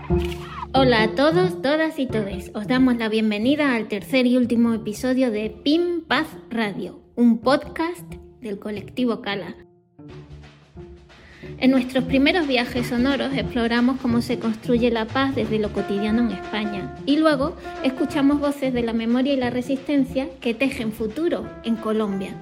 Hola a todos, todas y todes. Os damos la bienvenida al tercer y último episodio de PIM Paz Radio, un podcast del colectivo Cala. En nuestros primeros viajes sonoros exploramos cómo se construye la paz desde lo cotidiano en España y luego escuchamos voces de la memoria y la resistencia que tejen futuro en Colombia.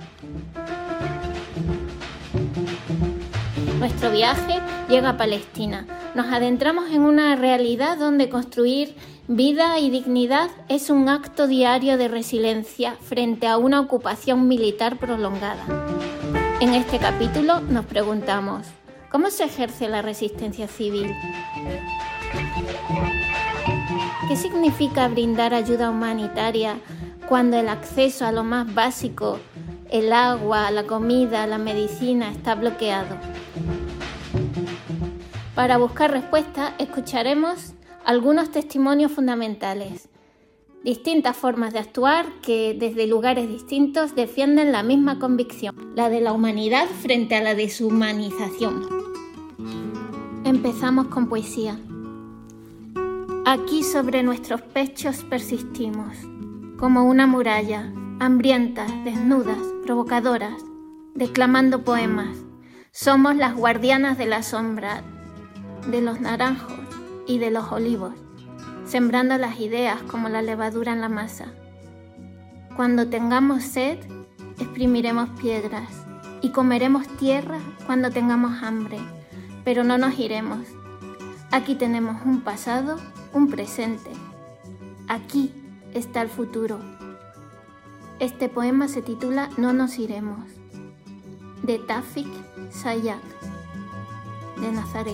Nuestro viaje llega a Palestina. Nos adentramos en una realidad donde construir vida y dignidad es un acto diario de resiliencia frente a una ocupación militar prolongada. En este capítulo nos preguntamos, ¿cómo se ejerce la resistencia civil? ¿Qué significa brindar ayuda humanitaria cuando el acceso a lo más básico, el agua, la comida, la medicina, está bloqueado? Para buscar respuestas, escucharemos algunos testimonios fundamentales, distintas formas de actuar que desde lugares distintos defienden la misma convicción, la de la humanidad frente a la deshumanización. Empezamos con poesía. Aquí sobre nuestros pechos persistimos, como una muralla, hambrientas, desnudas, provocadoras, declamando poemas. Somos las guardianas de la sombra, de los naranjos y de los olivos, sembrando las ideas como la levadura en la masa. Cuando tengamos sed, exprimiremos piedras y comeremos tierra cuando tengamos hambre, pero no nos iremos. Aquí tenemos un pasado, un presente. Aquí está el futuro. Este poema se titula No nos iremos, de Tafik Sayak, de Nazaret.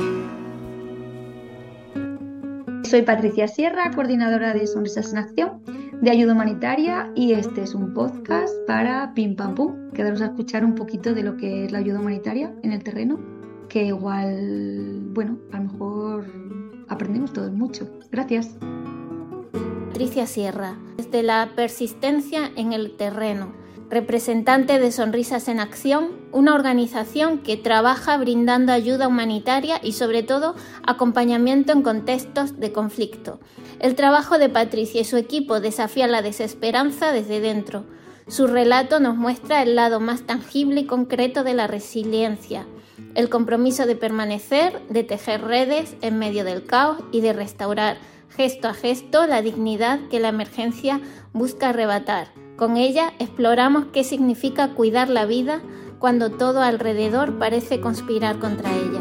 Soy Patricia Sierra, coordinadora de Sonrisas en Acción, de ayuda humanitaria, y este es un podcast para Pim Pam Pum, quedaros a escuchar un poquito de lo que es la ayuda humanitaria en el terreno, que igual, bueno, a lo mejor aprendemos todos mucho. Gracias. Patricia Sierra, desde la persistencia en el terreno, representante de Sonrisas en Acción, una organización que trabaja brindando ayuda humanitaria y sobre todo acompañamiento en contextos de conflicto. El trabajo de Patricia y su equipo desafía la desesperanza desde dentro. Su relato nos muestra el lado más tangible y concreto de la resiliencia, el compromiso de permanecer, de tejer redes en medio del caos y de restaurar gesto a gesto la dignidad que la emergencia busca arrebatar. Con ella exploramos qué significa cuidar la vida cuando todo alrededor parece conspirar contra ella.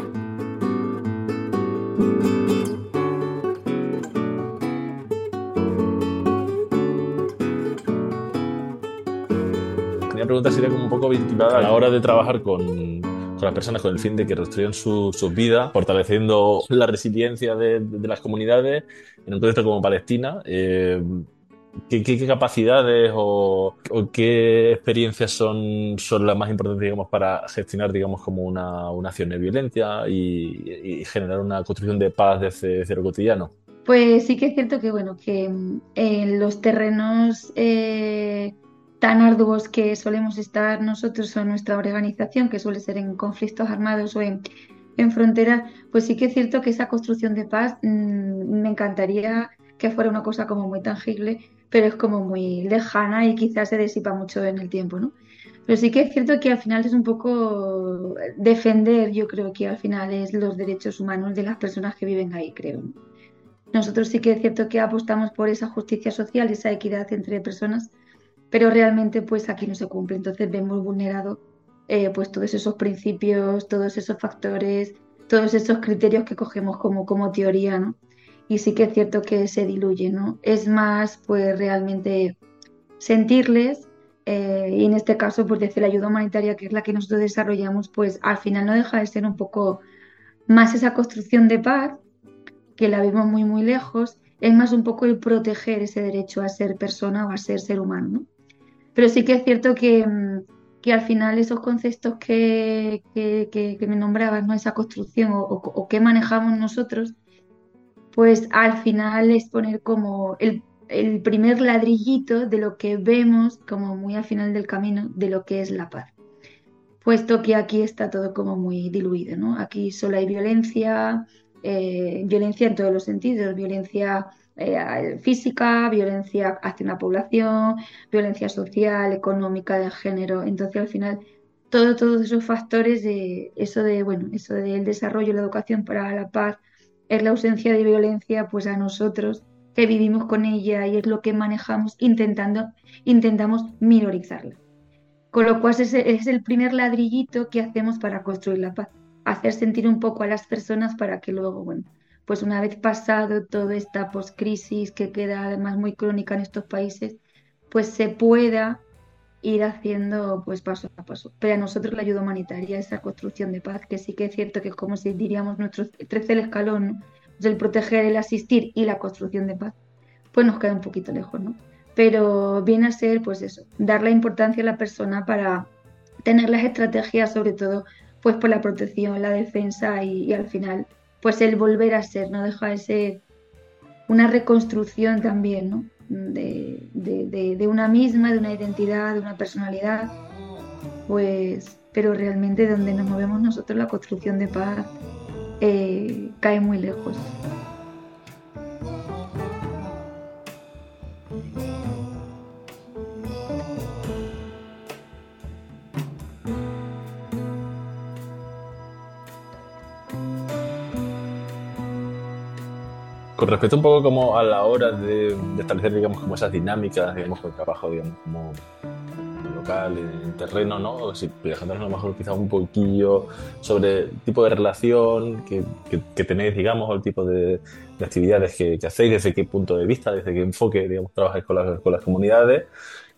La pregunta sería como un poco vinculada a la hora de trabajar con las personas con el fin de que reconstruyan sus vidas, fortaleciendo la resiliencia de las comunidades en un contexto como Palestina. ¿Qué capacidades o qué experiencias son las más importantes, digamos, para gestionar, digamos, como una acción de violencia y generar una construcción de paz desde cero cotidiano? Pues sí que es cierto que, bueno, que en los terrenos tan arduos que solemos estar nosotros o nuestra organización, que suele ser en conflictos armados o en fronteras, pues sí que es cierto que esa construcción de paz me encantaría que fuera una cosa como muy tangible, pero es como muy lejana y quizás se disipa mucho en el tiempo, ¿no? Pero sí que es cierto que al final es un poco defender, yo creo que al final es los derechos humanos de las personas que viven ahí, creo, ¿no? Nosotros sí que es cierto que apostamos por esa justicia social, esa equidad entre personas, pero realmente pues aquí no se cumple. Entonces vemos vulnerado pues todos esos principios, todos esos factores, todos esos criterios que cogemos como teoría, ¿no? Y sí que es cierto que se diluye, ¿no? Es más pues realmente sentirles y en este caso pues desde la ayuda humanitaria, que es la que nosotros desarrollamos, pues al final no deja de ser un poco más esa construcción de paz, que la vemos muy muy lejos, es más un poco el proteger ese derecho a ser persona o a ser humano, ¿no? Pero sí que es cierto que al final esos conceptos que me nombrabas, ¿no? Esa construcción o que manejamos nosotros, pues al final es poner como el primer ladrillito de lo que vemos como muy al final del camino de lo que es la paz. Puesto que aquí está todo como muy diluido, ¿no? Aquí solo hay violencia, violencia en todos los sentidos, violencia física, violencia hacia una población, violencia social, económica, de género. Entonces, al final, todos esos factores de eso del desarrollo, la educación para la paz, es la ausencia de violencia, pues a nosotros que vivimos con ella y es lo que manejamos, intentamos minorizarla. Con lo cual es el primer ladrillito que hacemos para construir la paz, hacer sentir un poco a las personas para que luego, bueno, pues una vez pasado toda esta poscrisis que queda además muy crónica en estos países, pues se pueda ir haciendo pues paso a paso. Pero a nosotros la ayuda humanitaria, esa construcción de paz, que sí que es cierto que es como si diríamos nuestro tercer escalón, ¿no? Pues el proteger, el asistir y la construcción de paz, pues nos queda un poquito lejos, ¿no? Pero viene a ser, pues eso, dar la importancia a la persona para tener las estrategias, sobre todo, pues por la protección, la defensa y al final, pues el volver a ser, no deja de ser una reconstrucción también, ¿no? De una misma, de una identidad, de una personalidad, pues, pero realmente donde nos movemos nosotros, la construcción de paz cae muy lejos. Con respecto un poco como a la hora de establecer, digamos, como esas dinámicas, digamos, con el trabajo, digamos, como local, en terreno, ¿no? O si pudieras contarnos a lo mejor quizás un poquillo sobre el tipo de relación que tenéis, digamos, o el tipo de actividades que hacéis, desde qué punto de vista, desde qué enfoque, digamos, trabajáis con las comunidades.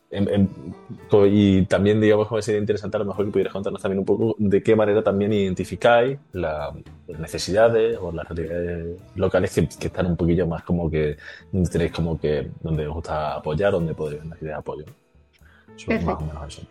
Y también, digamos, como sería interesante a lo mejor que pudieras contarnos también un poco de qué manera también identificáis las necesidades o las realidades locales que están un poquillo más como que tenéis como que donde os gusta apoyar, donde podéis necesitar de apoyo. Perfecto. Más o menos eso.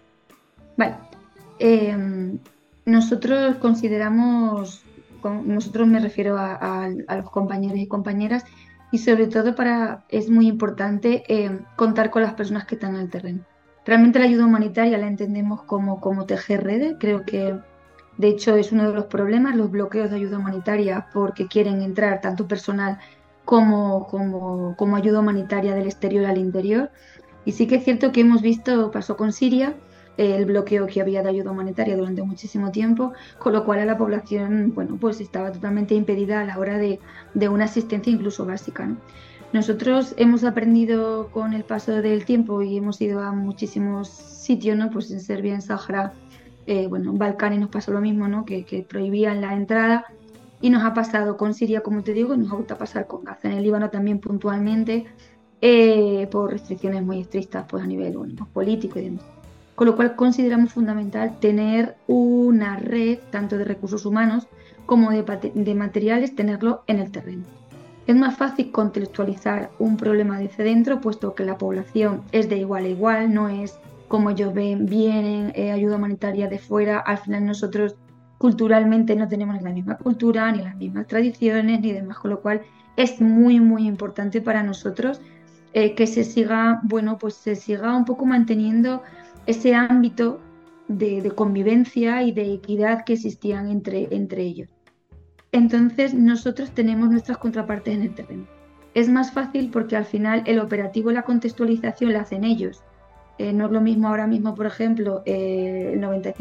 Vale. Nosotros consideramos, nosotros me refiero a los compañeros y compañeras, y sobre todo es muy importante contar con las personas que están en el terreno. Realmente la ayuda humanitaria la entendemos como tejer redes. Creo que de hecho es uno de los problemas, los bloqueos de ayuda humanitaria, porque quieren entrar tanto personal como ayuda humanitaria del exterior al interior. Y sí que es cierto que hemos visto, pasó con Siria, el bloqueo que había de ayuda humanitaria durante muchísimo tiempo, con lo cual a la población, bueno, pues estaba totalmente impedida a la hora de una asistencia incluso básica, ¿no? Nosotros hemos aprendido con el paso del tiempo y hemos ido a muchísimos sitios, ¿no? Pues en Serbia, en Sáhara, en Balcanes nos pasó lo mismo, ¿no? Que prohibían la entrada, y nos ha pasado con Siria, como te digo, y nos ha vuelto a pasar con Gaza. En el Líbano también puntualmente, por restricciones muy estrictas, pues a nivel, bueno, político y demás. Con lo cual consideramos fundamental tener una red tanto de recursos humanos como de materiales, tenerlo en el terreno. Es más fácil contextualizar un problema desde dentro, puesto que la población es de igual a igual, no es como ellos vienen ayuda humanitaria de fuera. Al final nosotros culturalmente no tenemos ni la misma cultura, ni las mismas tradiciones, ni demás, con lo cual es muy, muy importante para nosotros que se siga un poco manteniendo ese ámbito de convivencia y de equidad que existían entre ellos. Entonces nosotros tenemos nuestras contrapartes en el terreno. Es más fácil porque al final el operativo y la contextualización la hacen ellos. No es lo mismo ahora mismo, por ejemplo, el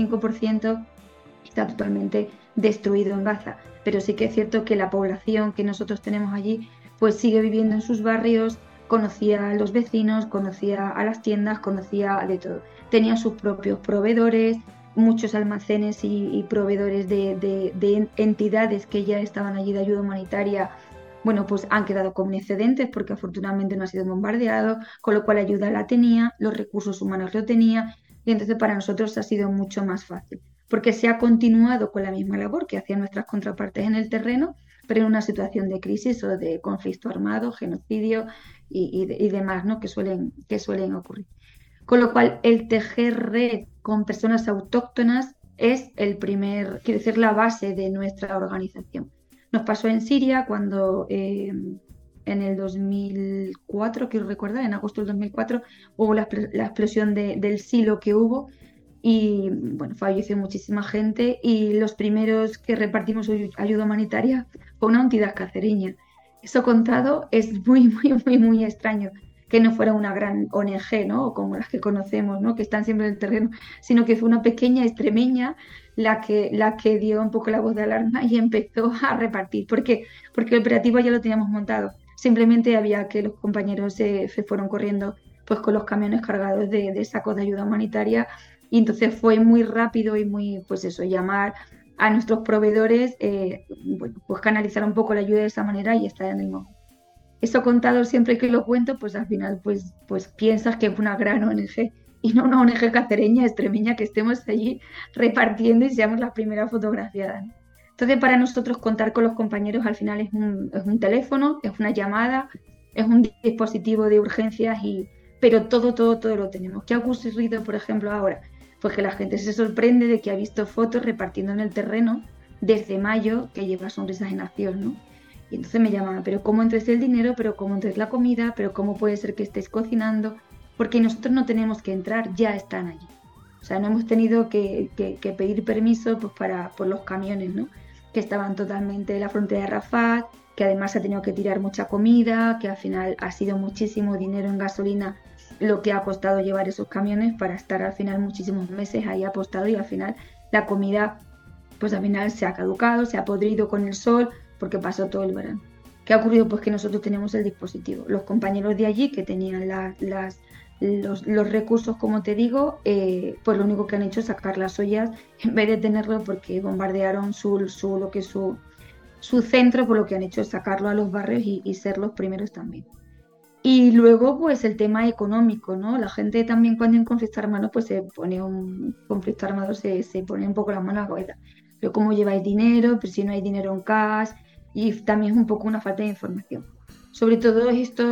95% está totalmente destruido en Gaza, pero sí que es cierto que la población que nosotros tenemos allí pues sigue viviendo en sus barrios, conocía a los vecinos, conocía a las tiendas, conocía de todo. Tenía sus propios proveedores, muchos almacenes y proveedores de entidades que ya estaban allí de ayuda humanitaria. Bueno, pues han quedado como excedentes porque afortunadamente no ha sido bombardeado, con lo cual ayuda la tenía, los recursos humanos lo tenía, y entonces para nosotros ha sido mucho más fácil, porque se ha continuado con la misma labor que hacían nuestras contrapartes en el terreno, pero en una situación de crisis o de conflicto armado, genocidio y demás, ¿no? que suelen ocurrir. Con lo cual, el tejer red con personas autóctonas es la base de nuestra organización. Nos pasó en Siria cuando en el 2004, quiero recordar, en agosto del 2004, hubo la explosión del silo que hubo y bueno, falleció muchísima gente, y los primeros que repartimos ayuda humanitaria fue una entidad cacereña. Eso contado es muy, muy, muy, muy extraño que no fuera una gran ONG, ¿no? Como las que conocemos, ¿no? Que están siempre en el terreno, sino que fue una pequeña extremeña la que dio un poco la voz de alarma y empezó a repartir. ¿Por qué? Porque el operativo ya lo teníamos montado. Simplemente había que los compañeros se fueron corriendo pues con los camiones cargados de sacos de ayuda humanitaria y entonces fue muy rápido y muy, pues eso, llamar a nuestros proveedores, bueno, pues canalizar un poco la ayuda de esa manera y estar en el momento. Eso contado siempre que lo cuento, pues al final pues piensas que es una gran ONG y no una ONG cacereña, extremeña, que estemos allí repartiendo y seamos las primeras fotografiadas, ¿no? Entonces para nosotros contar con los compañeros al final es un teléfono, es una llamada, es un dispositivo de urgencias, pero todo lo tenemos. ¿Qué ha ocurrido, por ejemplo, ahora? Pues que la gente se sorprende de que ha visto fotos repartiendo en el terreno desde mayo que lleva sonrisas en acción, ¿no? Y entonces me llaman, pero ¿cómo entres el dinero? ¿Pero cómo entres la comida? ¿Pero cómo puede ser que estés cocinando? Porque nosotros no tenemos que entrar, ya están allí. O sea, no hemos tenido que pedir permiso pues, por los camiones, ¿no? Que estaban totalmente en la frontera de Rafah, que además se ha tenido que tirar mucha comida, que al final ha sido muchísimo dinero en gasolina lo que ha costado llevar esos camiones para estar al final muchísimos meses ahí apostado y al final la comida pues al final se ha caducado, se ha podrido con el sol porque pasó todo el verano. ¿Qué ha ocurrido? Pues que nosotros tenemos el dispositivo. Los compañeros de allí que tenían los recursos, como te digo, pues lo único que han hecho es sacar las ollas en vez de tenerlo porque bombardearon su centro, por lo que han hecho es sacarlo a los barrios y ser los primeros también. Y luego, pues el tema económico, ¿no? La gente también cuando hay un conflicto armado, pues se pone un conflicto armado, se pone un poco la mano a la cabeza. Pero ¿cómo lleváis dinero? Pero si no hay dinero en cash. Y también es un poco una falta de información. Sobre todo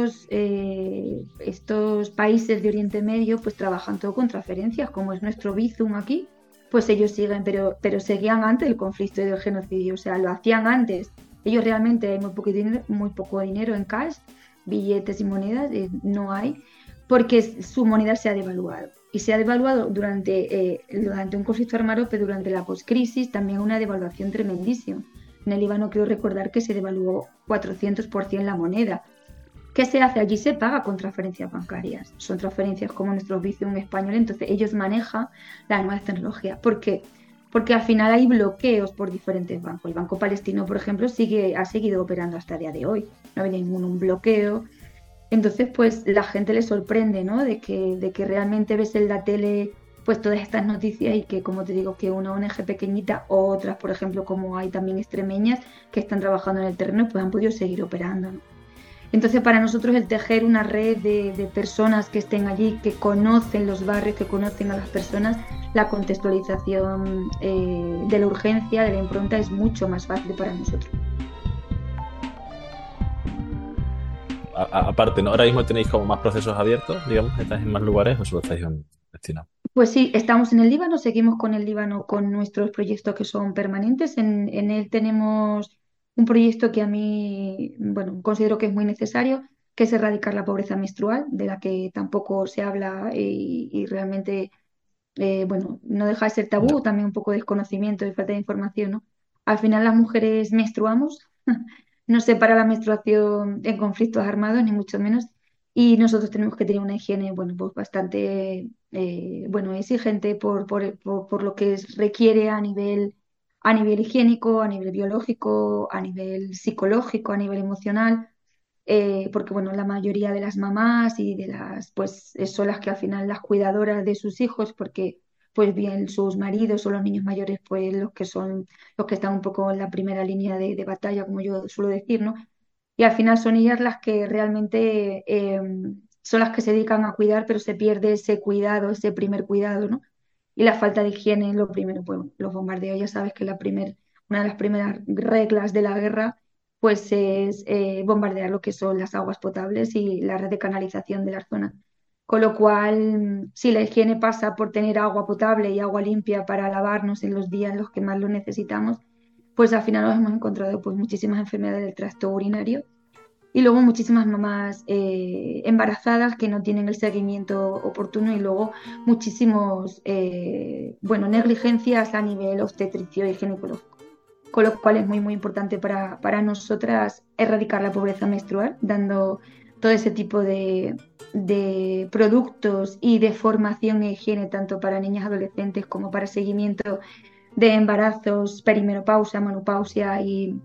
estos países de Oriente Medio, pues trabajan todo con transferencias, como es nuestro Bizum aquí, pues ellos siguen, pero seguían antes del conflicto y del genocidio, o sea, lo hacían antes. Ellos realmente hay muy poco dinero en cash, billetes y monedas, no hay, porque su moneda se ha devaluado. Y se ha devaluado durante un conflicto armado, pero durante la postcrisis también una devaluación tremendísima. En el Líbano quiero recordar que se devaluó 400% la moneda. ¿Qué se hace? Allí se paga con transferencias bancarias. Son transferencias como nuestros Bizum español, entonces ellos manejan las nuevas tecnologías. ¿Por qué? Porque al final hay bloqueos por diferentes bancos. El Banco Palestino, por ejemplo, ha seguido operando hasta el día de hoy. No ha habido ningún bloqueo. Entonces, pues la gente le sorprende, ¿no? De que realmente ves en la tele pues todas estas noticias y que, como te digo, que una ONG pequeñita o otras, por ejemplo, como hay también extremeñas que están trabajando en el terreno, pues han podido seguir operando, ¿no? Entonces, para nosotros el tejer una red de personas que estén allí, que conocen los barrios, que conocen a las personas, la contextualización de la urgencia, de la impronta, es mucho más fácil para nosotros. Aparte, ¿no? Ahora mismo tenéis como más procesos abiertos, digamos, estáis en más lugares o solo estáis en Palestina. Pues sí, estamos en el Líbano, seguimos con el Líbano con nuestros proyectos que son permanentes. En él tenemos un proyecto que a mí, bueno, considero que es muy necesario, que es erradicar la pobreza menstrual, de la que tampoco se habla y realmente, bueno, no deja de ser tabú, Ya. también un poco de desconocimiento y falta de información, ¿no? Al final las mujeres menstruamos, no se para la menstruación en conflictos armados, ni mucho menos, y nosotros tenemos que tener una higiene, bueno, pues bastante, bueno, exigente por lo que requiere a nivel higiénico, a nivel biológico, a nivel psicológico, a nivel emocional, porque, bueno, la mayoría de las mamás y pues son las que al final las cuidadoras de sus hijos, porque pues bien sus maridos o los niños mayores, pues los que están un poco en la primera línea de batalla, como yo suelo decir, ¿no? Y al final son ellas las que realmente son las que se dedican a cuidar, pero se pierde ese cuidado, ese primer cuidado, ¿no? Y la falta de higiene es lo primero. Pues los bombardeos, ya sabes que una de las primeras reglas de la guerra pues es bombardear lo que son las aguas potables y la red de canalización de las zonas. Con lo cual, si la higiene pasa por tener agua potable y agua limpia para lavarnos en los días en los que más lo necesitamos, pues al final nos hemos encontrado pues muchísimas enfermedades del tracto urinario y luego muchísimas mamás embarazadas que no tienen el seguimiento oportuno y luego muchísimos, bueno, negligencias a nivel obstetricio y ginecológico. con lo cual es muy, muy importante para nosotras erradicar la pobreza menstrual, dando todo ese tipo de productos y de formación e higiene, tanto para niñas adolescentes como para seguimiento de embarazos, perimenopausia, menopausia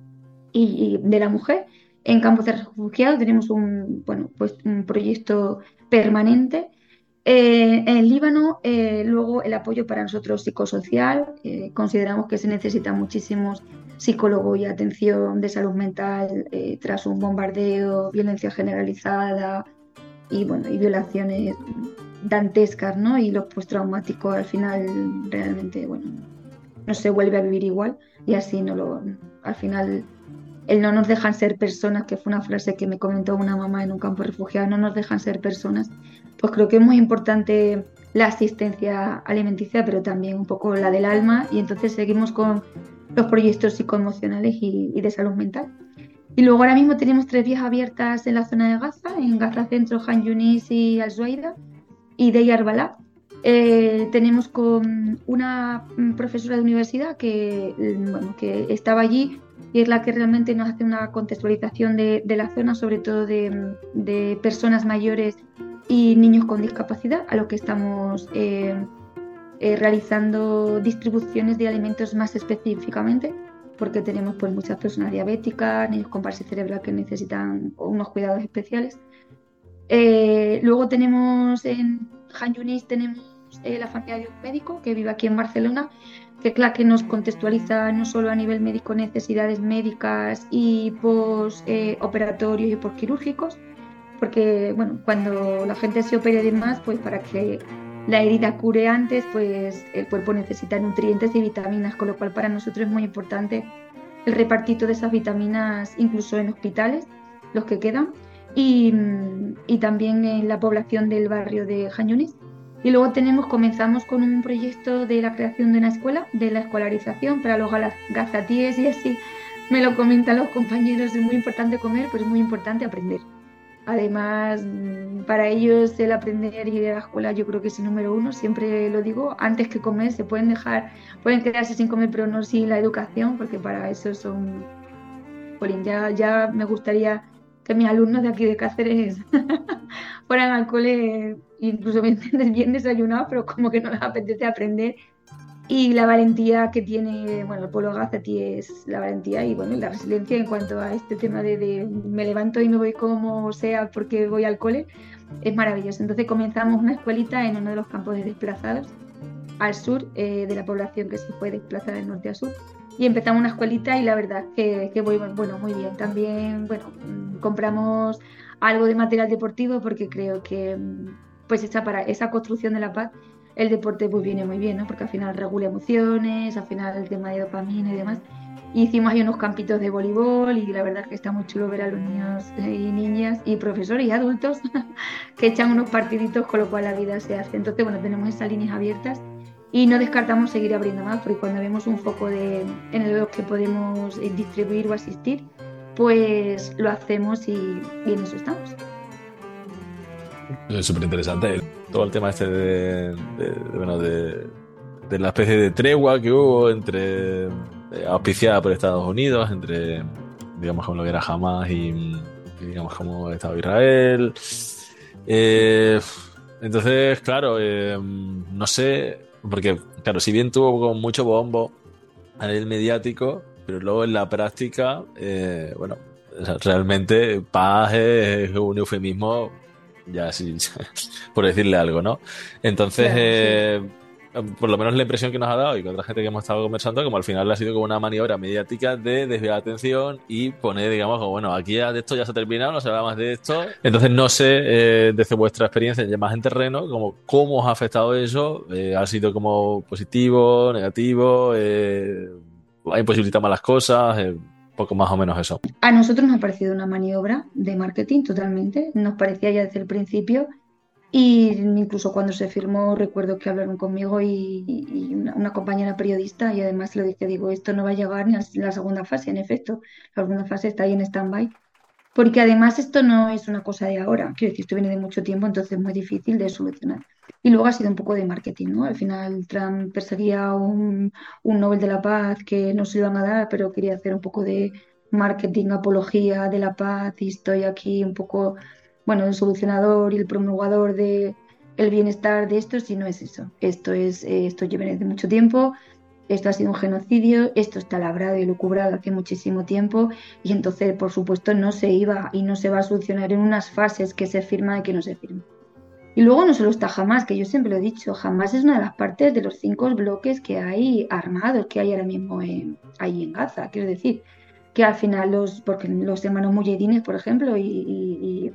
y de la mujer. En campos de refugiados tenemos un proyecto permanente. En Líbano, luego el apoyo para nosotros psicosocial. Consideramos que se necesita muchísimos psicólogos y atención de salud mental tras un bombardeo, violencia generalizada y violaciones dantescas, ¿no? Y los postraumáticos al final realmente, no se vuelve a vivir igual y así al final no nos dejan ser personas, que fue una frase que me comentó una mamá en un campo refugiado, no nos dejan ser personas. Pues creo que es muy importante la asistencia alimenticia, pero también un poco la del alma, y entonces seguimos con los proyectos psicoemocionales y de salud mental. Y luego ahora mismo tenemos 3 vías abiertas en la zona de Gaza, en Gaza Centro, Han Yunis y Al-Zuaida, y Deir Balá. Tenemos con una profesora de universidad que estaba allí y es la que realmente nos hace una contextualización de la zona, sobre todo de personas mayores y niños con discapacidad, a lo que estamos realizando distribuciones de alimentos más específicamente, porque tenemos pues muchas personas diabéticas, niños con parálisis cerebral que necesitan unos cuidados especiales. Luego tenemos en Han Yunis la familia de un médico que vive aquí en Barcelona, que es la que nos contextualiza no solo a nivel médico necesidades médicas y post-operatorios y postquirúrgicos, porque cuando la gente se opere de más, pues para que la herida cure antes, pues el cuerpo necesita nutrientes y vitaminas, con lo cual para nosotros es muy importante el repartito de esas vitaminas incluso en hospitales, los que quedan, y también en la población del barrio de Han Yunis. Y luego comenzamos con un proyecto de la creación de una escuela, de la escolarización para los gazatíes, y así me lo comentan los compañeros, es muy importante comer, pero es muy importante aprender. Además, para ellos el aprender y ir a la escuela yo creo que es el número 1, siempre lo digo, antes que comer pueden quedarse sin comer, pero no sin la educación, porque para eso son... ya me gustaría que mis alumnos de aquí de Cáceres fueran al cole incluso bien desayunados, pero como que no les apetece aprender. Y la valentía que tiene el pueblo gazatí es la valentía y la resiliencia en cuanto a este tema de me levanto y me voy como sea porque voy al cole, es maravilloso. Entonces comenzamos una escuelita en uno de los campos de desplazados al sur de la población que se fue desplazada del norte a sur, y empezamos una escuelita y la verdad que voy muy bien. También compramos algo de material deportivo porque creo que pues para esa construcción de la paz el deporte pues viene muy bien, ¿no? Porque al final regula emociones, al final el tema de dopamina y demás. Y hicimos ahí unos campitos de voleibol y la verdad que está muy chulo ver a los niños y niñas y profesores y adultos que echan unos partiditos, con lo cual la vida se hace. Entonces, tenemos esas líneas abiertas y no descartamos seguir abriendo más, porque cuando vemos un foco en el que podemos distribuir o asistir, pues lo hacemos y en eso estamos. Es súper interesante todo el tema este de la especie de tregua que hubo auspiciada por Estados Unidos entre, digamos, como lo que era Hamas y digamos, como Estado de Israel. Entonces, claro, no sé, porque, claro, si bien tuvo con mucho bombo a nivel mediático, pero luego en la práctica, realmente paz es un eufemismo, ya sí, por decirle algo, ¿no? Entonces, claro, sí. Por lo menos la impresión que nos ha dado y con otra gente que hemos estado conversando, como al final ha sido como una maniobra mediática de desviar la atención y poner, digamos, como, aquí ya de esto ya se ha terminado, no se habla más de esto. Entonces, no sé, desde vuestra experiencia ya más en terreno, como cómo os ha afectado eso, ha sido como positivo, negativo, ha imposibilitado más las cosas, poco más o menos eso. A nosotros nos ha parecido una maniobra de marketing totalmente, nos parecía ya desde el principio, y incluso cuando se firmó recuerdo que hablaron conmigo y una compañera periodista, y además lo dije, digo, esto no va a llegar ni a la segunda fase. En efecto, la segunda fase está ahí en stand-by, porque además esto no es una cosa de ahora, quiero decir, esto viene de mucho tiempo, entonces es muy difícil de solucionar. Y luego ha sido un poco de marketing, ¿no? Al final Trump perseguía un Nobel de la Paz que no se lo iban a dar, pero quería hacer un poco de marketing, apología de la paz y estoy aquí un poco, bueno, el solucionador y el promulgador de el bienestar de esto, si no es eso. Esto lleva desde mucho tiempo, esto ha sido un genocidio, esto está labrado y lucubrado hace muchísimo tiempo y entonces, por supuesto, no se iba y no se va a solucionar en unas fases que se firma y que no se firma. Y luego no solo está Hamás, que yo siempre lo he dicho, Hamás es una de las partes de los 5 bloques que hay armados, que hay ahora mismo ahí en Gaza. Quiero decir, que al final porque los hermanos mujahidines, por ejemplo, y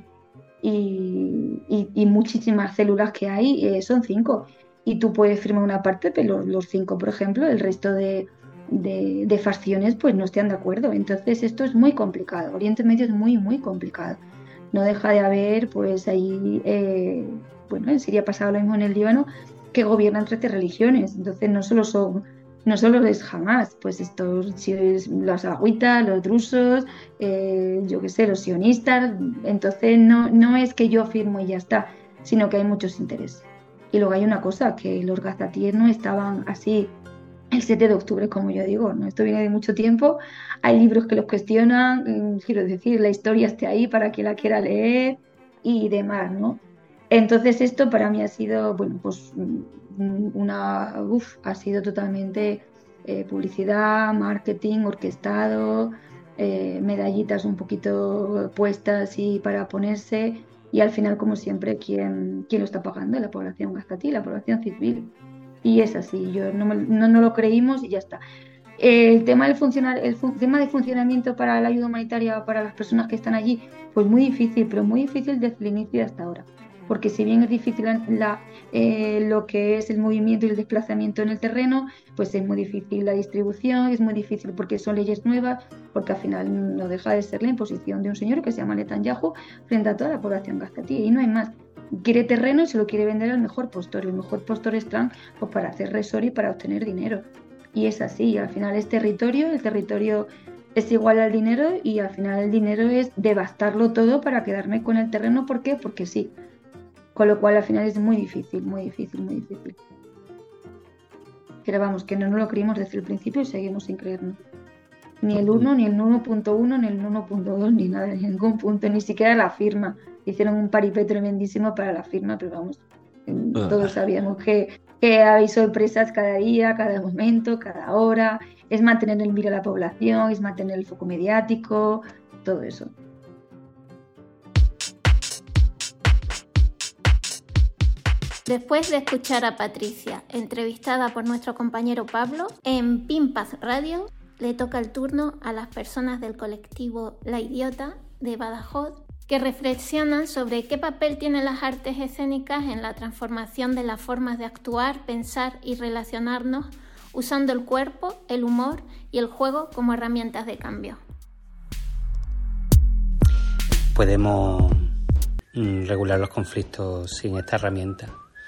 muchísimas células que hay, son 5. Y tú puedes firmar una parte, pero los 5, por ejemplo, el resto de facciones, pues no están de acuerdo. Entonces esto es muy complicado. Oriente Medio es muy, muy complicado. No deja de haber, pues ahí, bueno, en Siria ha pasado lo mismo en el Líbano, que gobiernan 13 religiones. Entonces no solo es Hamás, pues estos, si es los alawitas, los drusos, yo qué sé, los sionistas. Entonces no es que yo firmo y ya está, sino que hay muchos intereses. Y luego hay una cosa, que los gazatíes no estaban así el 7 de octubre, como yo digo, ¿no? Esto viene de mucho tiempo, hay libros que los cuestionan, quiero decir, la historia esté ahí para quien la quiera leer y demás, ¿no? Entonces esto para mí ha sido, bueno, pues ha sido totalmente publicidad, marketing, orquestado, medallitas un poquito puestas y para ponerse, y al final, como siempre, ¿quién lo está pagando? La población gazatí, la población civil. Y es así, no lo creímos y ya está. El tema del tema de funcionamiento para la ayuda humanitaria para las personas que están allí, pues muy difícil, pero muy difícil desde el inicio hasta ahora. Porque si bien es difícil lo que es el movimiento y el desplazamiento en el terreno, pues es muy difícil la distribución, es muy difícil porque son leyes nuevas, porque al final no deja de ser la imposición de un señor que se llama Netanyahu frente a toda la población gazatí, y no hay más. Quiere terreno y se lo quiere vender al mejor postor. El mejor postor es Trump, pues para hacer resort y para obtener dinero. Y es así, al final es territorio, el territorio es igual al dinero y al final el dinero es devastarlo todo para quedarme con el terreno. ¿Por qué? Porque sí. Con lo cual al final es muy difícil, muy difícil, muy difícil. Pero vamos, que no lo creímos desde el principio y seguimos sin creernos. Ni el 1, ni el 1.1, ni el 1.2, ni nada, en ningún punto, ni siquiera la firma. Hicieron un paripé tremendísimo para la firma, pero vamos, todos sabíamos que hay sorpresas cada día, cada momento, cada hora. Es mantener el miro a la población, es mantener el foco mediático, todo eso. Después de escuchar a Patricia, entrevistada por nuestro compañero Pablo, en Pimpas Radio le toca el turno a las personas del colectivo La Idiota de Badajoz, que reflexionan sobre qué papel tienen las artes escénicas en la transformación de las formas de actuar, pensar y relacionarnos, usando el cuerpo, el humor y el juego como herramientas de cambio. Podemos regular los conflictos sin esta herramienta.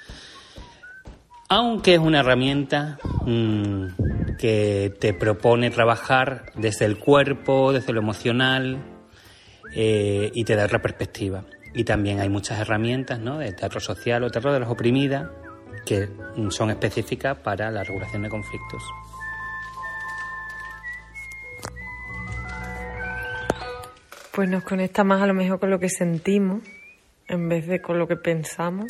Aunque es una herramienta que te propone trabajar desde el cuerpo, desde lo emocional, y te da otra perspectiva. Y también hay muchas herramientas, ¿no?, de teatro social o teatro de las oprimidas que son específicas para la regulación de conflictos. Pues nos conecta más a lo mejor con lo que sentimos en vez de con lo que pensamos.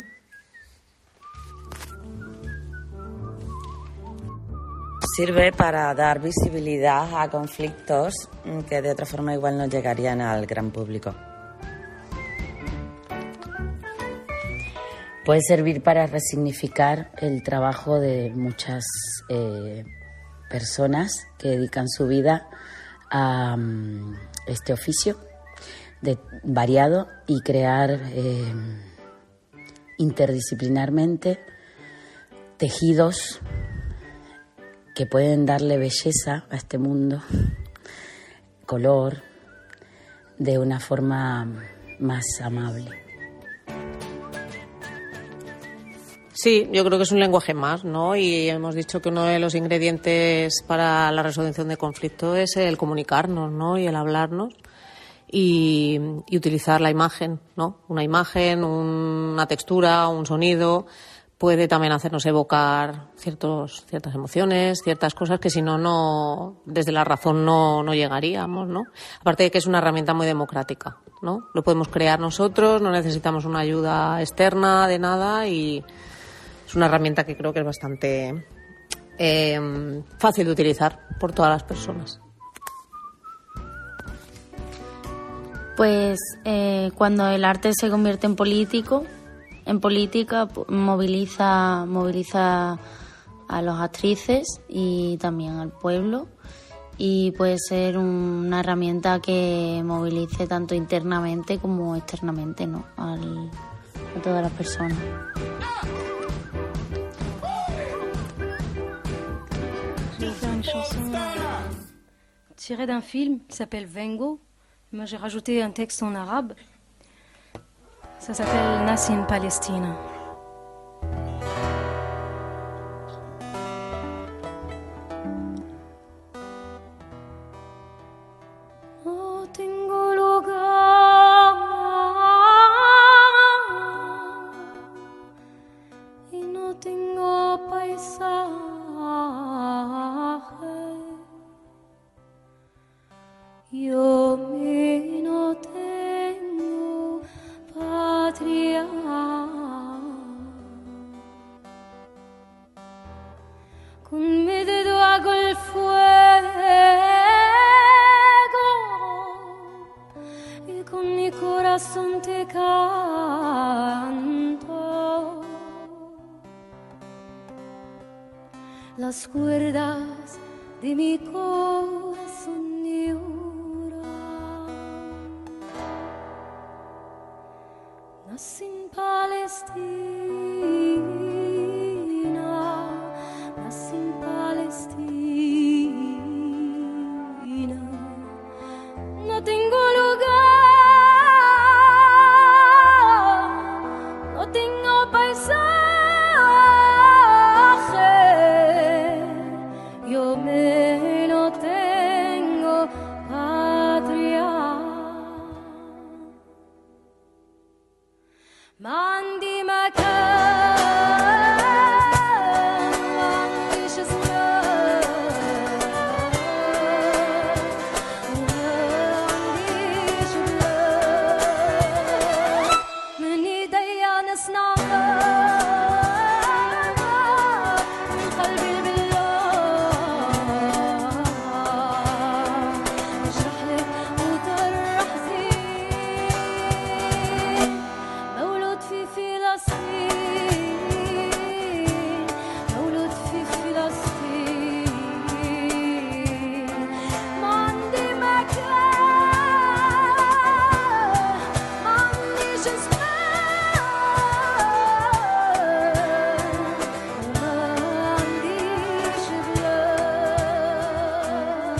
Sirve para dar visibilidad a conflictos que de otra forma igual no llegarían al gran público. Puede servir para resignificar el trabajo de muchas personas que dedican su vida a este oficio variado y crear interdisciplinarmente tejidos que pueden darle belleza a este mundo, color, de una forma más amable. Sí, yo creo que es un lenguaje más, ¿no? Y hemos dicho que uno de los ingredientes para la resolución de conflicto es el comunicarnos, ¿no? Y el hablarnos y utilizar la imagen, ¿no? Una imagen, una textura, un sonido, puede también hacernos evocar ciertas emociones, ciertas cosas que si no, desde la razón no llegaríamos, ¿no? Aparte de que es una herramienta muy democrática, ¿no? Lo podemos crear nosotros, no necesitamos una ayuda externa de nada y es una herramienta que creo que es bastante fácil de utilizar por todas las personas. Pues cuando el arte se convierte en política, moviliza a las actrices y también al pueblo, y puede ser una herramienta que movilice tanto internamente como externamente, ¿no? A todas las personas. Je vais faire une chanson tirée d'un film qui s'appelle Vengo. Moi, j'ai rajouté un texte en arabe. Ça s'appelle Nassi en Palestina. No tengo lugar y no tengo paisaje. Yo no tengo patria. Con mi dedo hago el fuego y con mi corazón te canto. Las cuerdas de mi corazón Nací en Palestina, nací en Palestina. No tengo lugar, no tengo paisaje, yo no tengo patria. Mandi makan, mandi shazman, mandi shazman. Mani dayan asnaa, min qalbi billah. Ashrah lek utarrah zin. مولود في فلسطين، مولود في فلسطين. ما عندي مكان، ما عندي جزمان، وما عنديش بلاد.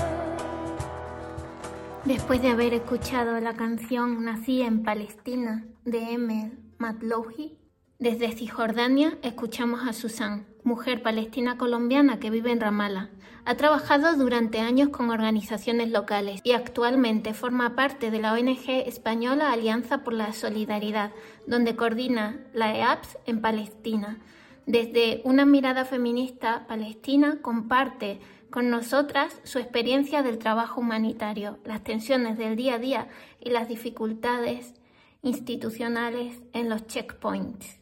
Después de haber escuchado la canción Nací en Palestina de Emel Matlouhi, desde Cisjordania escuchamos a Susan, mujer palestina colombiana que vive en Ramallah. Ha trabajado durante años con organizaciones locales y actualmente forma parte de la ONG española Alianza por la Solidaridad, donde coordina la EAPS en Palestina. Desde una mirada feminista palestina comparte con nosotras su experiencia del trabajo humanitario, las tensiones del día a día y las dificultades institucionales en los checkpoints.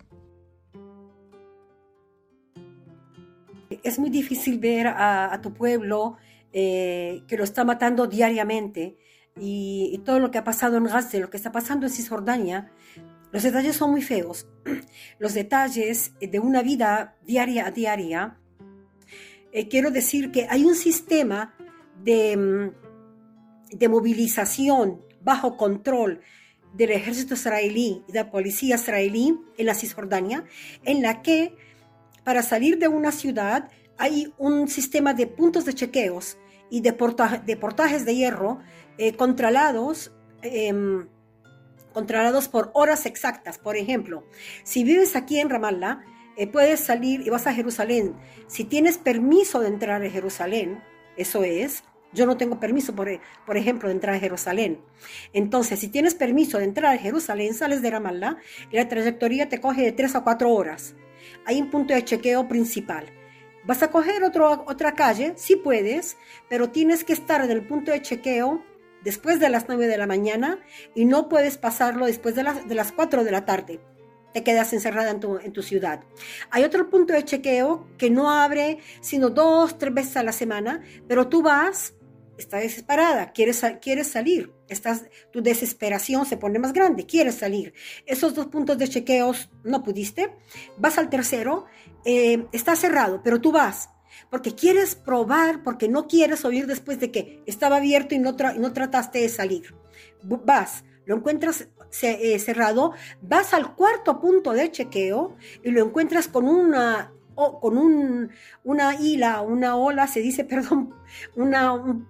Es muy difícil ver a tu pueblo que lo está matando diariamente y todo lo que ha pasado en Gaza, lo que está pasando en Cisjordania. Los detalles son muy feos. Los detalles de una vida diaria a diaria. Quiero decir que hay un sistema de movilización bajo control del ejército israelí y de la policía israelí en la Cisjordania, en la que para salir de una ciudad hay un sistema de puntos de chequeos y de portajes de hierro controlados por horas exactas. Por ejemplo, si vives aquí en Ramallah, puedes salir y vas a Jerusalén. Si tienes permiso de entrar a Jerusalén, eso es, yo no tengo permiso, por ejemplo, de entrar a Jerusalén. Entonces, si tienes permiso de entrar a Jerusalén, sales de Ramallah y la trayectoria te coge de 3 a 4 horas. hay un punto de chequeo principal. ¿Vas a coger otra calle? Sí puedes, pero tienes que estar en el punto de chequeo después de las 9 de la mañana y no puedes pasarlo después de las 4 de la tarde. Te quedas encerrada en tu ciudad. Hay otro punto de chequeo que no abre sino 2-3 veces a la semana, pero tú vas, estás desesperada, quieres salir, tu desesperación se pone más grande, quieres salir. Esos 2 puntos de chequeos no pudiste, vas al tercero, está cerrado, pero tú vas, porque quieres probar, porque no quieres oír después de que estaba abierto y no trataste de salir. Vas, lo encuentras cerrado, vas al cuarto punto de chequeo y lo encuentras con una ola, se dice, perdón, una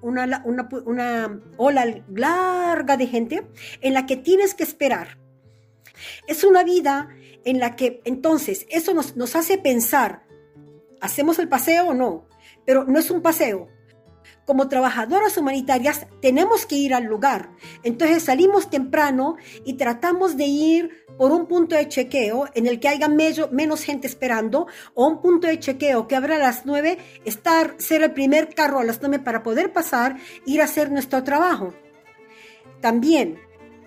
ola larga de gente en la que tienes que esperar. Es una vida en la que entonces eso nos hace pensar, ¿hacemos el paseo o no? Pero no es un paseo. Como trabajadoras humanitarias tenemos que ir al lugar. Entonces salimos temprano y tratamos de ir por un punto de chequeo en el que haya menos gente esperando, o un punto de chequeo que abra a las 9, ser el primer carro a las 9 para poder pasar, ir a hacer nuestro trabajo. También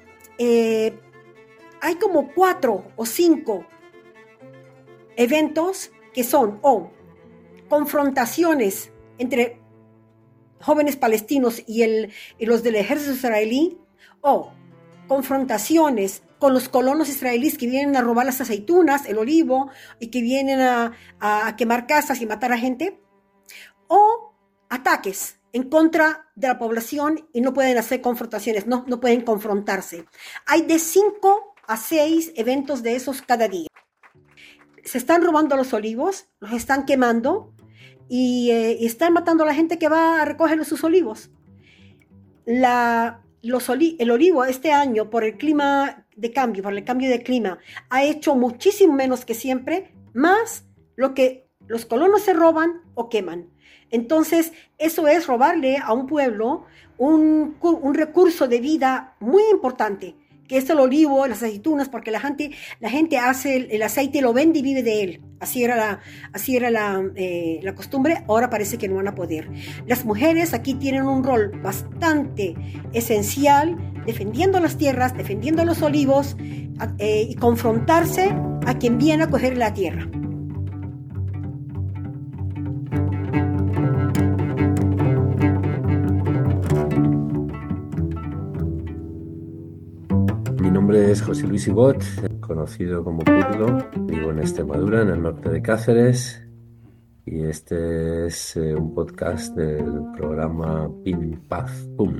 hay como 4 o 5 eventos que son confrontaciones entre jóvenes palestinos y los del ejército israelí, o confrontaciones con los colonos israelíes que vienen a robar las aceitunas, el olivo, y que vienen a quemar casas y matar a gente, o ataques en contra de la población y no pueden hacer confrontaciones, no pueden confrontarse. Hay de 5 a 6 eventos de esos cada día. Se están robando los olivos, los están quemando, y están matando a la gente que va a recoger sus olivos. El olivo este año, por el cambio de clima, ha hecho muchísimo menos que siempre, más lo que los colonos se roban o queman. Entonces, eso es robarle a un pueblo un recurso de vida muy importante, que es el olivo, las aceitunas, porque la gente hace el aceite, lo vende y vive de él. Así era la costumbre. Ahora parece que no van a poder. Las mujeres aquí tienen un rol bastante esencial, defendiendo las tierras, defendiendo los olivos, y confrontarse a quien viene a coger la tierra. Mi nombre es José Luis Ibot, conocido como Purlo. Vivo en Extremadura, en el norte de Cáceres, y este es un podcast del programa Pim Paz Pum.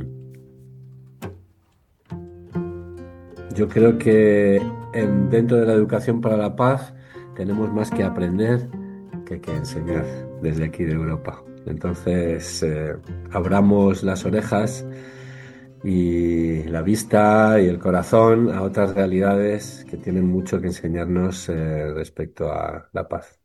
Yo creo que dentro de la educación para la paz tenemos más que aprender que enseñar desde aquí de Europa. Entonces, abramos las orejas y la vista y el corazón a otras realidades que tienen mucho que enseñarnos respecto a la paz.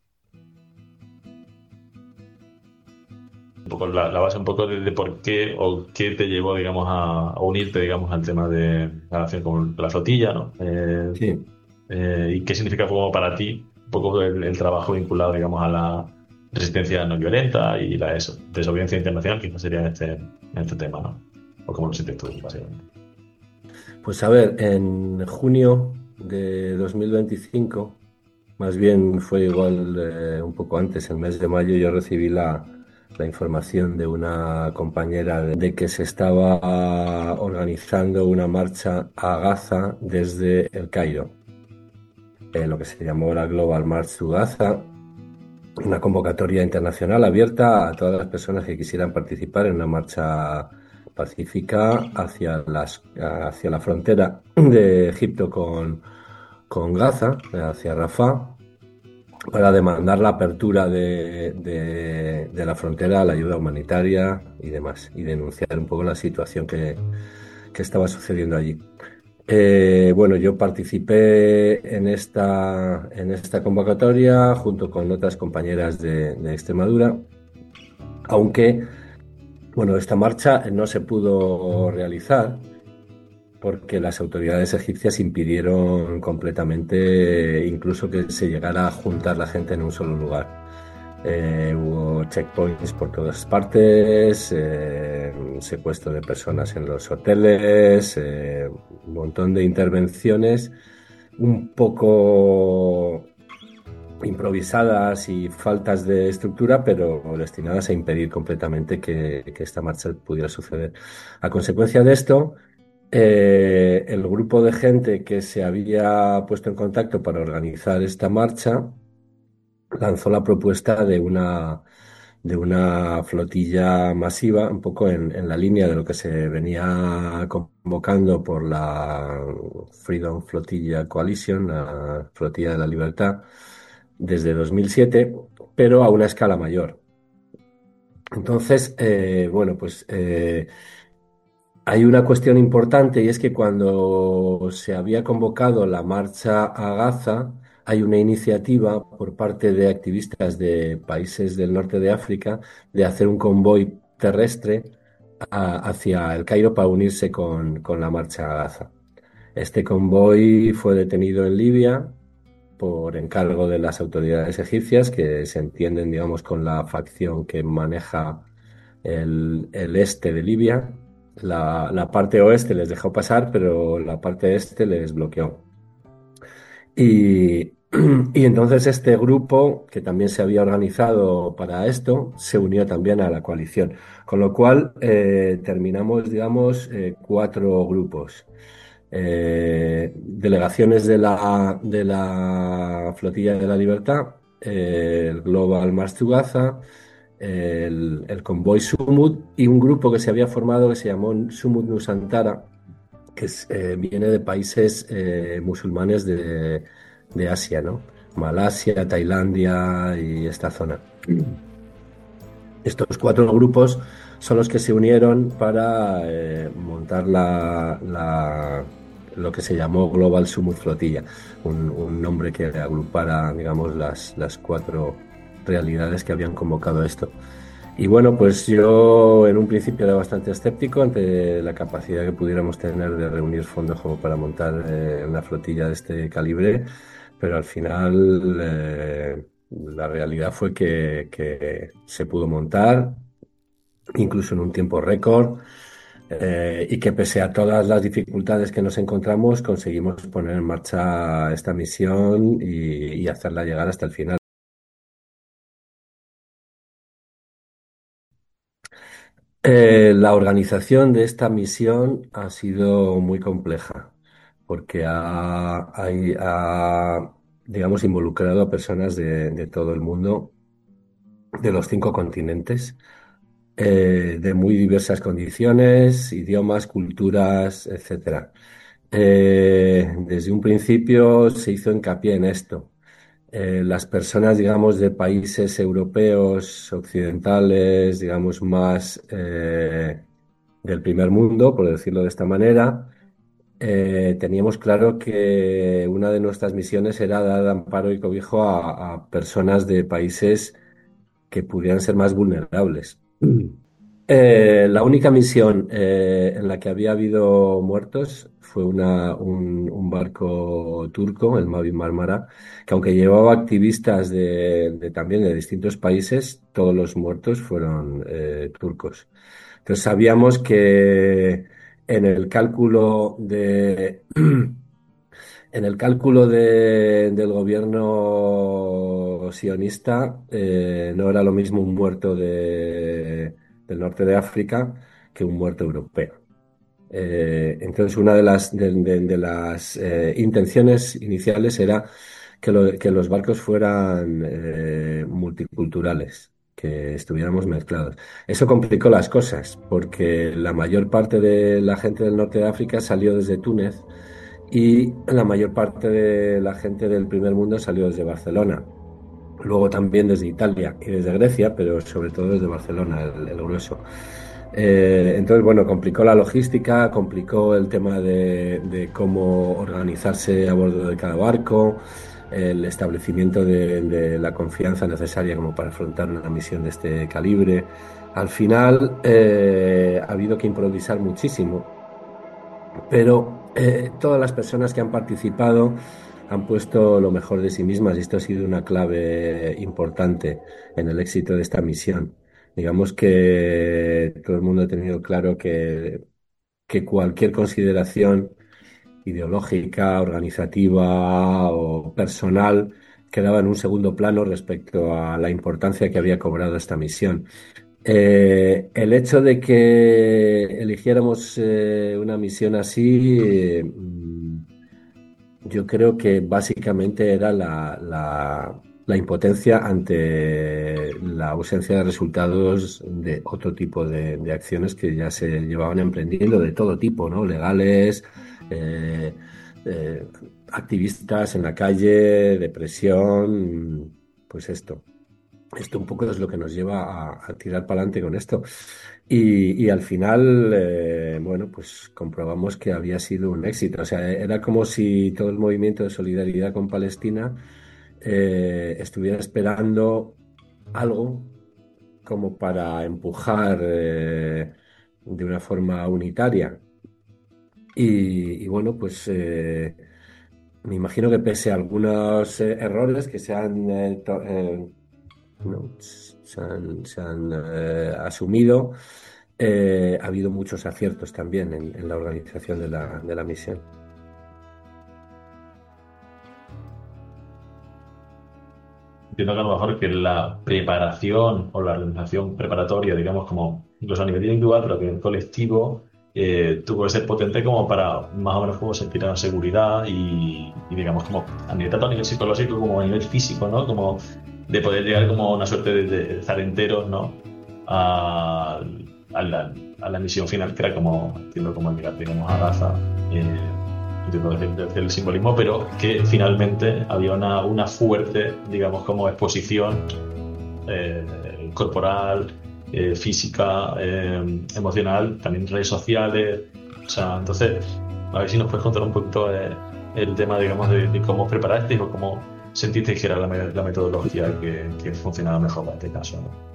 Un poco la base un poco de por qué o qué te llevó, digamos, a unirte, digamos, al tema de la relación con la flotilla, ¿no? Sí. Y qué significa como para ti un poco el trabajo vinculado, digamos, a la resistencia no violenta y la desobediencia internacional, que sería este tema, ¿no? ¿O cómo lo sientes tú, básicamente? Pues a ver, en junio de 2025, más bien fue igual un poco antes, el mes de mayo, yo recibí la información de una compañera de que se estaba organizando una marcha a Gaza desde el Cairo, lo que se llamó la Global March to Gaza, una convocatoria internacional abierta a todas las personas que quisieran participar en una marcha pacífica hacia la frontera de Egipto con Gaza, hacia Rafah, para demandar la apertura de la frontera a la ayuda humanitaria y demás, y denunciar un poco la situación que estaba sucediendo allí. Bueno, yo participé en esta convocatoria junto con otras compañeras de Extremadura, aunque bueno, esta marcha no se pudo realizar porque las autoridades egipcias impidieron completamente incluso que se llegara a juntar la gente en un solo lugar. Hubo checkpoints por todas partes, secuestro de personas en los hoteles, un montón de intervenciones un poco improvisadas y faltas de estructura, pero destinadas a impedir completamente que esta marcha pudiera suceder. A consecuencia de esto, el grupo de gente que se había puesto en contacto para organizar esta marcha lanzó la propuesta de una flotilla masiva, un poco en la línea de lo que se venía convocando por la Freedom Flotilla Coalition, la Flotilla de la Libertad, desde 2007, pero a una escala mayor. Entonces, hay una cuestión importante, y es que cuando se había convocado la marcha a Gaza, hay una iniciativa por parte de activistas de países del norte de África de hacer un convoy terrestre hacia el Cairo para unirse con la marcha a Gaza. Este convoy fue detenido en Libia por encargo de las autoridades egipcias, que se entienden, digamos, con la facción que maneja el este de Libia. La parte oeste les dejó pasar, pero la parte este les bloqueó. Y entonces este grupo, que también se había organizado para esto, se unió también a la coalición. Con lo cual terminamos, digamos, 4 grupos. Delegaciones de la Flotilla de la Libertad, el Global March to Gaza, el convoy Sumud y un grupo que se había formado que se llamó Sumud Nusantara, que viene de países musulmanes de Asia, ¿no? Malasia, Tailandia y esta zona. Estos 4 grupos son los que se unieron para montar lo que se llamó Global Sumud Flotilla, un nombre que agrupara, digamos, las 4 realidades que habían convocado esto. Y bueno, pues yo en un principio era bastante escéptico ante la capacidad que pudiéramos tener de reunir fondos como para montar una flotilla de este calibre, pero al final la realidad fue que se pudo montar, incluso en un tiempo récord, y que pese a todas las dificultades que nos encontramos, conseguimos poner en marcha esta misión y hacerla llegar hasta el final. La organización de esta misión ha sido muy compleja porque digamos, involucrado a personas de todo el mundo, de los 5 continentes, de muy diversas condiciones, idiomas, culturas, etc. Desde un principio se hizo hincapié en esto. Las personas, digamos, de países europeos, occidentales, digamos, más del primer mundo, por decirlo de esta manera, teníamos claro que una de nuestras misiones era dar amparo y cobijo a personas de países que pudieran ser más vulnerables. La única misión en la que había habido muertos fue un barco turco, el Mavi Marmara, que aunque llevaba activistas también de distintos países, todos los muertos fueron turcos. Entonces sabíamos que en el cálculo del gobierno sionista no era lo mismo un muerto del norte de África que un muerto europeo. Entonces una de las intenciones iniciales era que los barcos fueran multiculturales, que estuviéramos mezclados. Eso complicó las cosas porque la mayor parte de la gente del norte de África salió desde Túnez y la mayor parte de la gente del primer mundo salió desde Barcelona. Luego también desde Italia y desde Grecia, pero sobre todo desde Barcelona, el grueso. Entonces, bueno, complicó la logística, complicó el tema de cómo organizarse a bordo de cada barco, el establecimiento de la confianza necesaria como para afrontar una misión de este calibre. Al final ha habido que improvisar muchísimo pero todas las personas que han participado han puesto lo mejor de sí mismas y esto ha sido una clave importante en el éxito de esta misión. Digamos que todo el mundo ha tenido claro que cualquier consideración ideológica, organizativa o personal quedaba en un segundo plano respecto a la importancia que había cobrado esta misión. El hecho de que eligiéramos una misión así, yo creo que básicamente era la impotencia ante la ausencia de resultados de otro tipo de acciones que ya se llevaban emprendiendo de todo tipo, ¿no? Legales, eh, eh, activistas en la calle, depresión, pues esto. Esto un poco es lo que nos lleva a tirar para adelante con esto. Y al final, bueno, pues comprobamos que había sido un éxito. O sea, era como si todo el movimiento de solidaridad con Palestina estuviera esperando algo como para empujar de una forma unitaria. Y bueno, pues me imagino que pese a algunos errores que se han ¿no? Se han asumido. Ha habido muchos aciertos también en la organización de la misión. Entiendo que a lo mejor que la preparación o la organización preparatoria, digamos, como incluso a nivel individual, pero a nivel colectivo, tuvo que ser potente como para más o menos como sentir la seguridad y digamos como tanto a nivel psicológico como a nivel físico, ¿no? Como de poder llegar como a una suerte de estar enteros, ¿no? A, a la misión final, que era como, entiendo, como llegar, digamos, a Gaza. Entiendo desde el simbolismo, pero que finalmente había una fuerte, digamos, como exposición corporal, física, emocional, también redes sociales. O sea, entonces, a ver si nos puedes contar un poquito el tema, digamos, de cómo preparasteis o cómo sentisteis que era la metodología que funcionaba mejor para este caso, ¿no?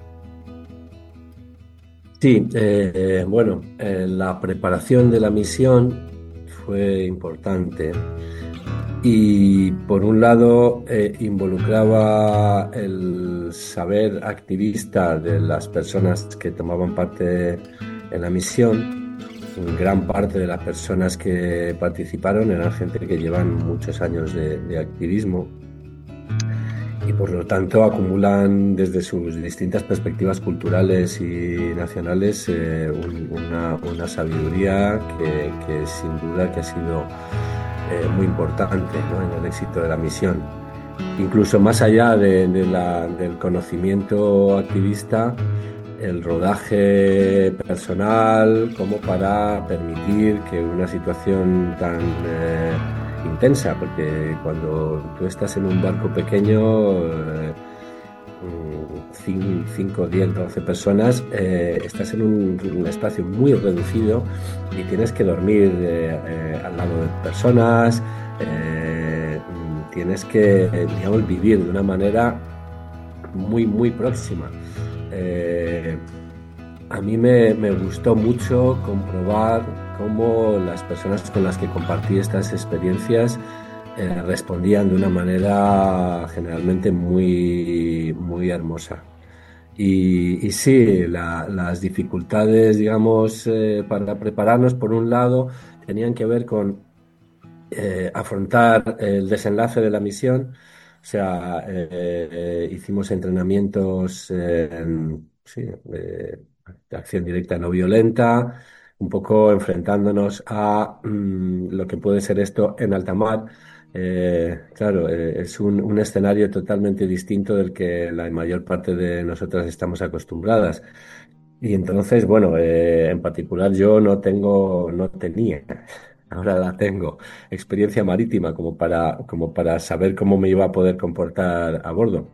Sí, bueno, la preparación de la misión fue importante y por un lado involucraba el saber activista de las personas que tomaban parte en la misión. Gran parte de las personas que participaron eran gente que llevan muchos años de activismo y por lo tanto acumulan desde sus distintas perspectivas culturales y nacionales una sabiduría que sin duda que ha sido muy importante, ¿no? En el éxito de la misión. Incluso más allá del conocimiento activista, el rodaje personal como para permitir que una situación tan intensa, porque cuando tú estás en un barco pequeño, 5, 10, 12 personas, estás en un espacio muy reducido y tienes que dormir al lado de personas, tienes que, digamos, vivir de una manera muy, muy próxima. A mí me gustó mucho comprobar cómo las personas con las que compartí estas experiencias respondían de una manera generalmente muy, muy hermosa. Y sí, las dificultades, digamos, para prepararnos, por un lado, tenían que ver con afrontar el desenlace de la misión. O sea, hicimos entrenamientos sí, de acción directa no violenta, un poco enfrentándonos a lo que puede ser esto en alta mar. Claro, es un escenario totalmente distinto del que la mayor parte de nosotras estamos acostumbradas. Y entonces, bueno, en particular yo no tenía, ahora la tengo, experiencia marítima como para saber cómo me iba a poder comportar a bordo.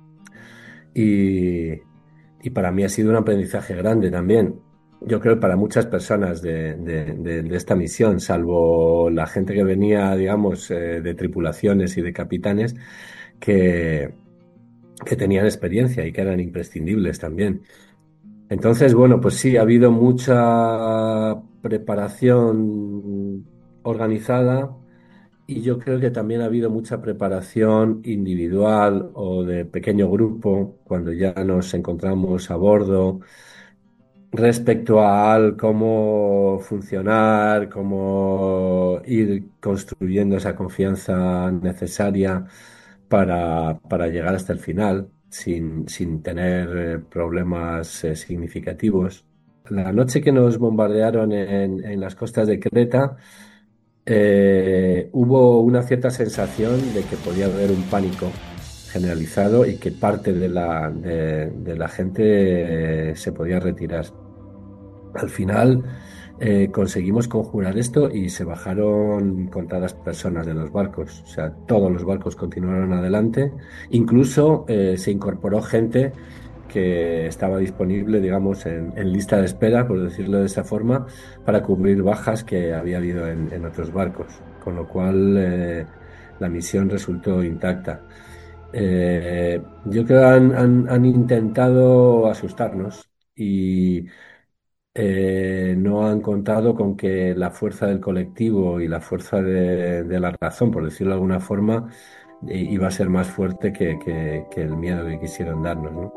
Y, y para mí ha sido un aprendizaje grande también. Yo creo que para muchas personas de esta misión, salvo la gente que venía, digamos, de tripulaciones y de capitanes, que, que tenían experiencia y que eran imprescindibles también. Entonces, bueno, pues sí, ha habido mucha preparación organizada, y yo creo que también ha habido mucha preparación individual o de pequeño grupo cuando ya nos encontramos a bordo respecto a cómo funcionar, cómo ir construyendo esa confianza necesaria para llegar hasta el final sin tener problemas significativos. La noche que nos bombardearon en las costas de Creta, hubo una cierta sensación de que podía haber un pánico generalizado y que parte de la gente se podía retirar. Al final conseguimos conjurar esto y se bajaron contadas personas de los barcos. O sea, todos los barcos continuaron adelante. Incluso se incorporó gente que estaba disponible, digamos, en lista de espera, por decirlo de esa forma, para cubrir bajas que había habido en otros barcos. Con lo cual la misión resultó intacta. Yo creo que han intentado asustarnos y no han contado con que la fuerza del colectivo y la fuerza de la razón, por decirlo de alguna forma, iba a ser más fuerte que el miedo que quisieron darnos, ¿no?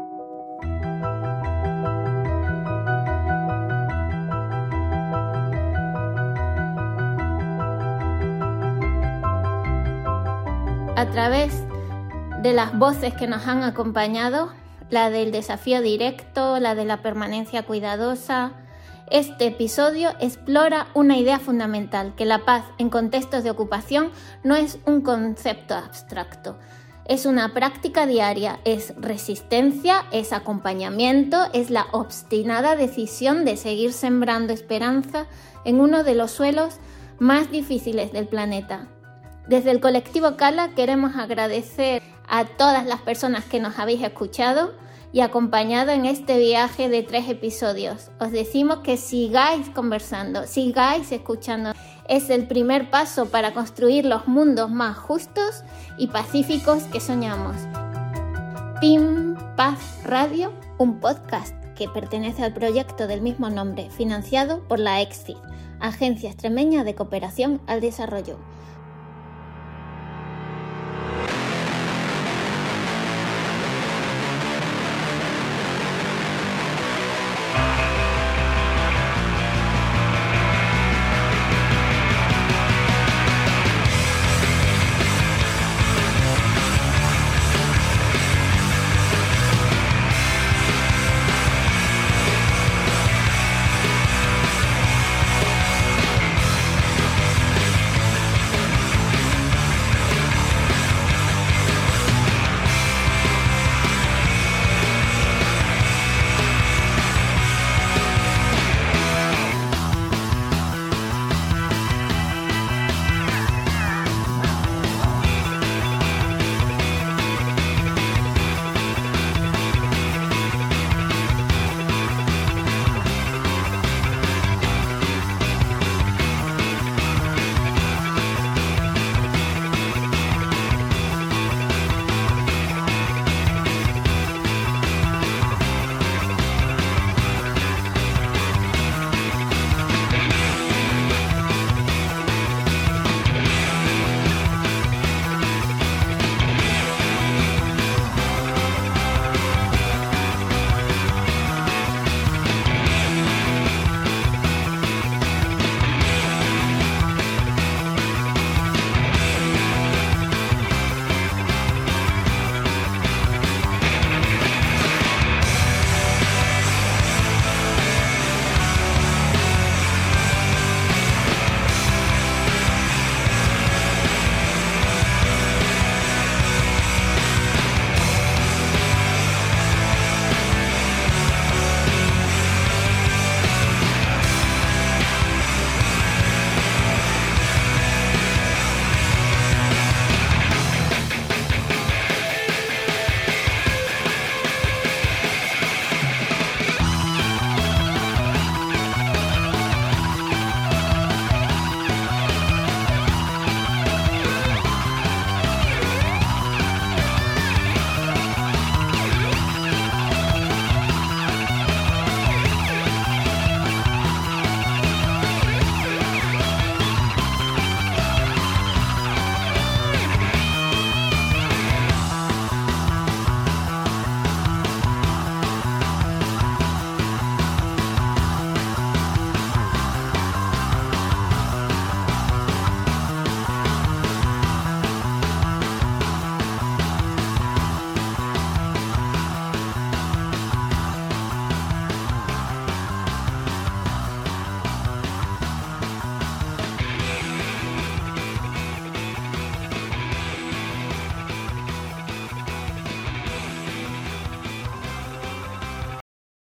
A través de las voces que nos han acompañado, la del desafío directo, la de la permanencia cuidadosa, este episodio explora una idea fundamental, que la paz en contextos de ocupación no es un concepto abstracto, es una práctica diaria, es resistencia, es acompañamiento, es la obstinada decisión de seguir sembrando esperanza en uno de los suelos más difíciles del planeta. Desde el colectivo Cala queremos agradecer a todas las personas que nos habéis escuchado y acompañado en este viaje de 3 episodios. Os decimos que sigáis conversando, sigáis escuchando. Es el primer paso para construir los mundos más justos y pacíficos que soñamos. PIM Paz Radio, un podcast que pertenece al proyecto del mismo nombre, financiado por la EXCID, Agencia Extremeña de Cooperación al Desarrollo.